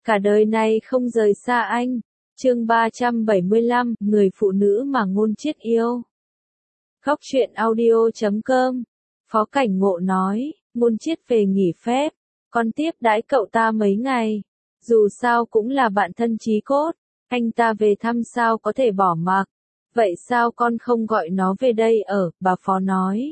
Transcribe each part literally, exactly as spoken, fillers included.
cả đời này không rời xa anh. Chương ba trăm bảy mươi lăm, người phụ nữ mà Ngôn Chiết yêu. Góc truyện audio chấm com. Phó Cảnh Ngộ nói, Ngôn Chiết về nghỉ phép, con tiếp đãi cậu ta mấy ngày. Dù sao cũng là bạn thân chí cốt, anh ta về thăm sao có thể bỏ mặc. Vậy sao con không gọi nó về đây ở, bà Phó nói.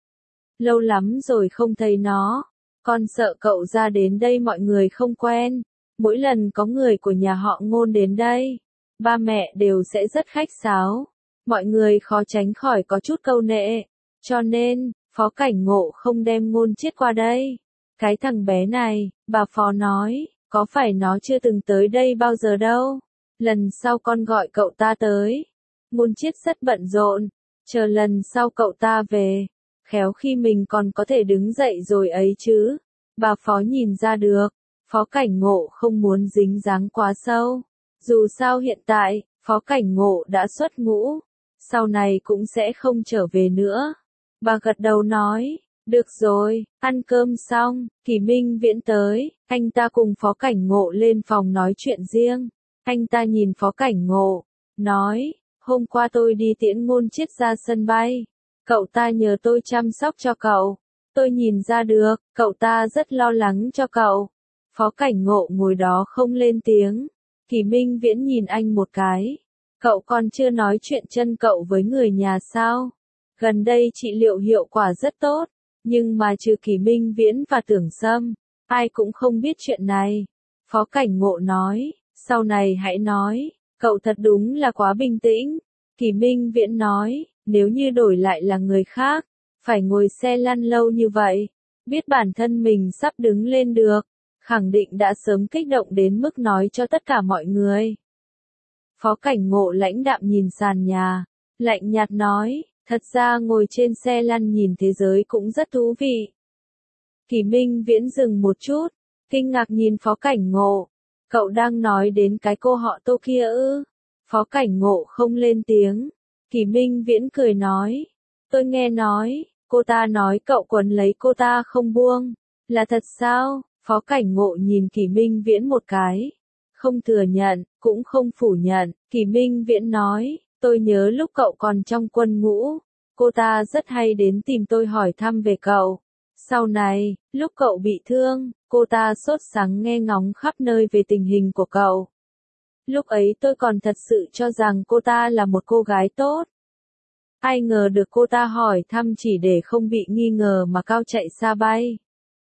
Lâu lắm rồi không thấy nó, con sợ cậu ra đến đây mọi người không quen. Mỗi lần có người của nhà họ Ngôn đến đây, ba mẹ đều sẽ rất khách sáo. Mọi người khó tránh khỏi có chút câu nệ. Cho nên, Phó Cảnh Ngộ không đem Ngôn Chiết qua đây. Cái thằng bé này, bà Phó nói, có phải nó chưa từng tới đây bao giờ đâu. Lần sau con gọi cậu ta tới. Ngôn Chiết rất bận rộn, chờ lần sau cậu ta về. Khéo khi mình còn có thể đứng dậy rồi ấy chứ. Bà Phó nhìn ra được. Phó Cảnh Ngộ không muốn dính dáng quá sâu. Dù sao hiện tại, Phó Cảnh Ngộ đã xuất ngũ. Sau này cũng sẽ không trở về nữa. Bà gật đầu nói, được rồi, ăn cơm xong, Kỷ Minh Viễn tới. Anh ta cùng Phó Cảnh Ngộ lên phòng nói chuyện riêng. Anh ta nhìn Phó Cảnh Ngộ, nói, hôm qua tôi đi tiễn Ngôn Chiết ra sân bay. Cậu ta nhờ tôi chăm sóc cho cậu. Tôi nhìn ra được, cậu ta rất lo lắng cho cậu. Phó Cảnh Ngộ ngồi đó không lên tiếng. Kỷ Minh Viễn nhìn anh một cái. Cậu còn chưa nói chuyện chân cậu với người nhà sao? Gần đây trị liệu hiệu quả rất tốt. Nhưng mà trừ Kỷ Minh Viễn và Tưởng Sâm, ai cũng không biết chuyện này. Phó Cảnh Ngộ nói, sau này hãy nói. Cậu thật đúng là quá bình tĩnh. Kỷ Minh Viễn nói, nếu như đổi lại là người khác, phải ngồi xe lăn lâu như vậy, biết bản thân mình sắp đứng lên được, khẳng định đã sớm kích động đến mức nói cho tất cả mọi người. Phó Cảnh Ngộ lãnh đạm nhìn sàn nhà, lạnh nhạt nói, thật ra ngồi trên xe lăn nhìn thế giới cũng rất thú vị. Kỷ Minh Viễn dừng một chút, kinh ngạc nhìn Phó Cảnh Ngộ. Cậu đang nói đến cái cô họ Tô kia ư? Phó Cảnh Ngộ không lên tiếng. Kỷ Minh Viễn cười nói, tôi nghe nói, cô ta nói cậu quấn lấy cô ta không buông. Là thật sao? Phó Cảnh Ngộ nhìn Kỷ Minh Viễn một cái. Không thừa nhận, cũng không phủ nhận. Kỷ Minh Viễn nói, tôi nhớ lúc cậu còn trong quân ngũ, cô ta rất hay đến tìm tôi hỏi thăm về cậu. Sau này, lúc cậu bị thương, cô ta sốt sắng nghe ngóng khắp nơi về tình hình của cậu. Lúc ấy tôi còn thật sự cho rằng cô ta là một cô gái tốt. Ai ngờ được cô ta hỏi thăm chỉ để không bị nghi ngờ mà cao chạy xa bay.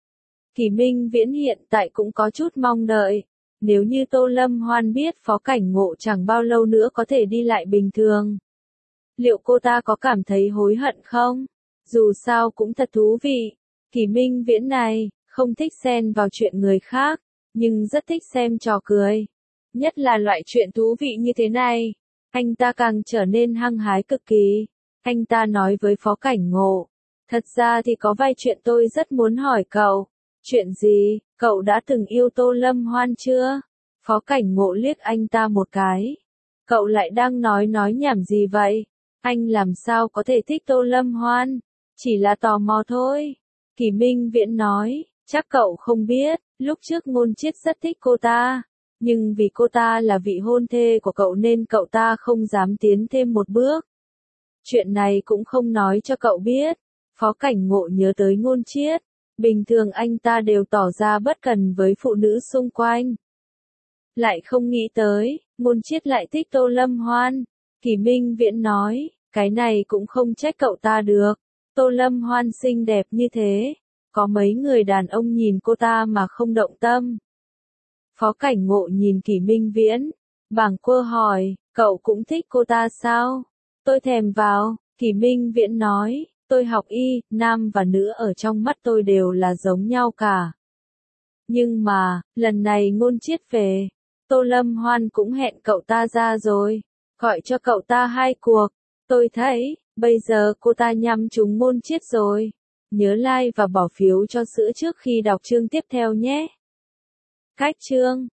Kỷ Minh Viễn hiện tại cũng có chút mong đợi. Nếu như Tô Lâm Hoan biết Phó Cảnh Ngộ chẳng bao lâu nữa có thể đi lại bình thường, liệu cô ta có cảm thấy hối hận không? Dù sao cũng thật thú vị. Kỷ Minh Viễn này, không thích xen vào chuyện người khác, nhưng rất thích xem trò cười. Nhất là loại chuyện thú vị như thế này, anh ta càng trở nên hăng hái cực kỳ. Anh ta nói với Phó Cảnh Ngộ, thật ra thì có vài chuyện tôi rất muốn hỏi cậu. Chuyện gì? Cậu đã từng yêu Tô Lâm Hoan chưa? Phó Cảnh Ngộ liếc anh ta một cái. Cậu lại đang nói nói nhảm gì vậy? Anh làm sao có thể thích Tô Lâm Hoan? Chỉ là tò mò thôi. Kỷ Minh Viễn nói, chắc cậu không biết, lúc trước Ngôn Chiết rất thích cô ta. Nhưng vì cô ta là vị hôn thê của cậu nên cậu ta không dám tiến thêm một bước. Chuyện này cũng không nói cho cậu biết. Phó Cảnh Ngộ nhớ tới Ngôn Chiết. Bình thường anh ta đều tỏ ra bất cần với phụ nữ xung quanh. Lại không nghĩ tới, Ngôn Chiết lại thích Tô Lâm Hoan. Kỷ Minh Viễn nói, cái này cũng không trách cậu ta được. Tô Lâm Hoan xinh đẹp như thế, có mấy người đàn ông nhìn cô ta mà không động tâm. Phó Cảnh Ngộ nhìn Kỷ Minh Viễn, bàng quơ hỏi, cậu cũng thích cô ta sao? Tôi thèm vào. Kỷ Minh Viễn nói, tôi học y, nam và nữ ở trong mắt tôi đều là giống nhau cả. Nhưng mà, lần này Ngôn Chiết về, Tô Lâm Hoan cũng hẹn cậu ta ra rồi, gọi cho cậu ta hai cuộc. Tôi thấy, bây giờ cô ta nhắm trúng Ngôn Chiết rồi. Nhớ like và bỏ phiếu cho sữa trước khi đọc chương tiếp theo nhé. Cách chương